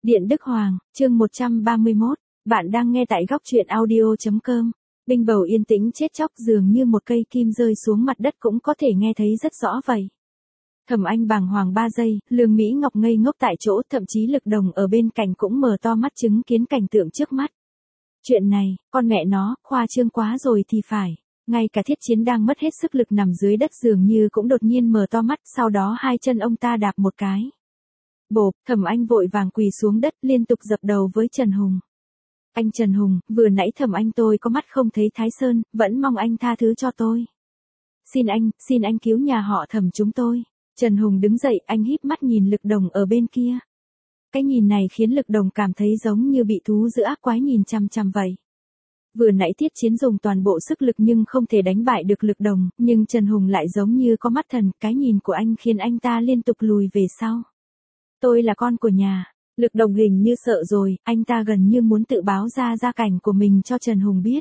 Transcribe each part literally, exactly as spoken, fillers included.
Điện Đức Hoàng, chương một trăm ba mươi mốt, bạn đang nghe tại góc truyện audio chấm com. Binh bầu yên tĩnh chết chóc dường như một cây kim rơi xuống mặt đất cũng có thể nghe thấy rất rõ vậy. Thẩm Anh bàng hoàng ba giây, Lương Mỹ Ngọc ngây ngốc tại chỗ, thậm chí Lực Đồng ở bên cạnh cũng mở to mắt chứng kiến cảnh tượng trước mắt. Chuyện này, con mẹ nó, khoa trương quá rồi thì phải. Ngay cả Thiết Chiến đang mất hết sức lực nằm dưới đất dường như cũng đột nhiên mở to mắt, sau đó hai chân ông ta đạp một cái. Bộp, Thẩm Anh vội vàng quỳ xuống đất liên tục dập đầu với Trần Hùng. Anh Trần Hùng, vừa nãy Thẩm Anh tôi có mắt không thấy Thái Sơn, vẫn mong anh tha thứ cho tôi. Xin anh, xin anh cứu nhà họ Thẩm chúng tôi. Trần Hùng đứng dậy, anh híp mắt nhìn Lực Đồng ở bên kia. Cái nhìn này khiến Lực Đồng cảm thấy giống như bị thú dữ ác quái nhìn chằm chằm vậy. Vừa nãy Thiết Chiến dùng toàn bộ sức lực nhưng không thể đánh bại được Lực Đồng, nhưng Trần Hùng lại giống như có mắt thần, cái nhìn của anh khiến anh ta liên tục lùi về sau. Tôi là con của nhà. Lực Đồng hình như sợ rồi, anh ta gần như muốn tự báo ra gia cảnh của mình cho Trần Hùng biết.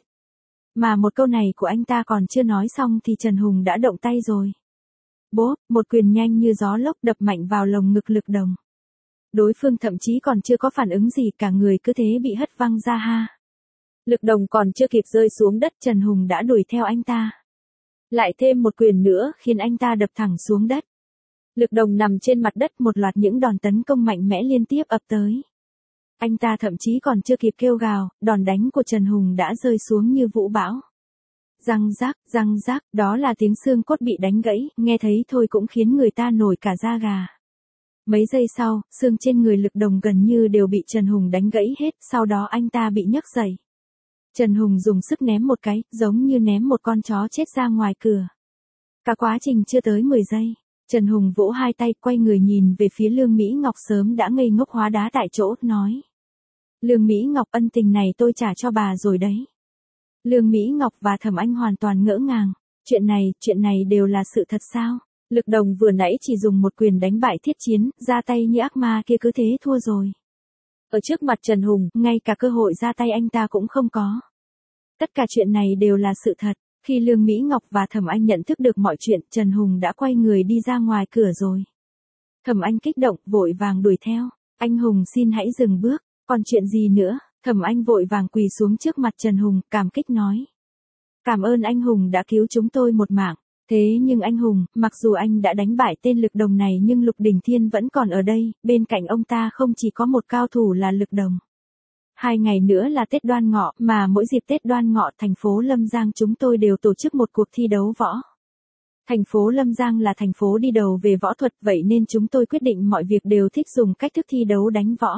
Mà một câu này của anh ta còn chưa nói xong thì Trần Hùng đã động tay rồi. Bốp, một quyền nhanh như gió lốc đập mạnh vào lồng ngực Lực Đồng. Đối phương thậm chí còn chưa có phản ứng gì, cả người cứ thế bị hất văng ra ha. Lực Đồng còn chưa kịp rơi xuống đất, Trần Hùng đã đuổi theo anh ta. Lại thêm một quyền nữa khiến anh ta đập thẳng xuống đất. Lực Đồng nằm trên mặt đất, một loạt những đòn tấn công mạnh mẽ liên tiếp ập tới. Anh ta thậm chí còn chưa kịp kêu gào, đòn đánh của Trần Hùng đã rơi xuống như vũ bão. Răng rác, răng rác, đó là tiếng xương cốt bị đánh gãy, nghe thấy thôi cũng khiến người ta nổi cả da gà. Mấy giây sau, xương trên người Lực Đồng gần như đều bị Trần Hùng đánh gãy hết, sau đó anh ta bị nhấc dậy. Trần Hùng dùng sức ném một cái, giống như ném một con chó chết ra ngoài cửa. Cả quá trình chưa tới mười giây. Trần Hùng vỗ hai tay, quay người nhìn về phía Lương Mỹ Ngọc sớm đã ngây ngốc hóa đá tại chỗ, nói. Lương Mỹ Ngọc, ân tình này tôi trả cho bà rồi đấy. Lương Mỹ Ngọc và Thẩm Anh hoàn toàn ngỡ ngàng. Chuyện này, chuyện này đều là sự thật sao? Lực Đồng vừa nãy chỉ dùng một quyền đánh bại Thiết Chiến, ra tay như ác ma kia cứ thế thua rồi. Ở trước mặt Trần Hùng, ngay cả cơ hội ra tay anh ta cũng không có. Tất cả chuyện này đều là sự thật. Khi Lương Mỹ Ngọc và Thẩm Anh nhận thức được mọi chuyện, Trần Hùng đã quay người đi ra ngoài cửa rồi. Thẩm Anh kích động, vội vàng đuổi theo. Anh Hùng xin hãy dừng bước, còn chuyện gì nữa? Thẩm Anh vội vàng quỳ xuống trước mặt Trần Hùng, cảm kích nói. Cảm ơn anh Hùng đã cứu chúng tôi một mạng. Thế nhưng anh Hùng, mặc dù anh đã đánh bại tên Lực Đồng này nhưng Lục Đình Thiên vẫn còn ở đây, bên cạnh ông ta không chỉ có một cao thủ là Lực Đồng. Hai ngày nữa là Tết Đoan Ngọ, mà mỗi dịp Tết Đoan Ngọ thành phố Lâm Giang chúng tôi đều tổ chức một cuộc thi đấu võ. Thành phố Lâm Giang là thành phố đi đầu về võ thuật, vậy nên chúng tôi quyết định mọi việc đều thích dùng cách thức thi đấu đánh võ.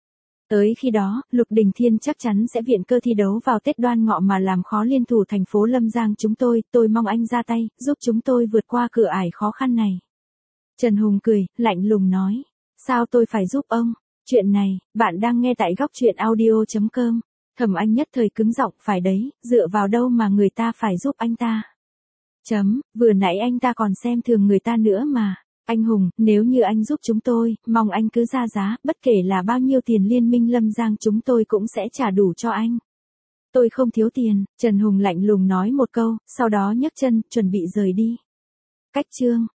Tới khi đó, Lục Đình Thiên chắc chắn sẽ viện cơ thi đấu vào Tết Đoan Ngọ mà làm khó liên thủ thành phố Lâm Giang chúng tôi, tôi mong anh ra tay, giúp chúng tôi vượt qua cửa ải khó khăn này. Trần Hùng cười, lạnh lùng nói, sao tôi phải giúp ông? Chuyện này, bạn đang nghe tại góc truyện audio chấm com. Thẩm Anh nhất thời cứng giọng, phải đấy, dựa vào đâu mà người ta phải giúp anh ta? Chấm, vừa nãy anh ta còn xem thường người ta nữa mà. Anh Hùng, nếu như anh giúp chúng tôi, mong anh cứ ra giá, bất kể là bao nhiêu tiền Liên minh Lâm Giang chúng tôi cũng sẽ trả đủ cho anh. Tôi không thiếu tiền, Trần Hùng lạnh lùng nói một câu, sau đó nhấc chân, chuẩn bị rời đi. Cách chương.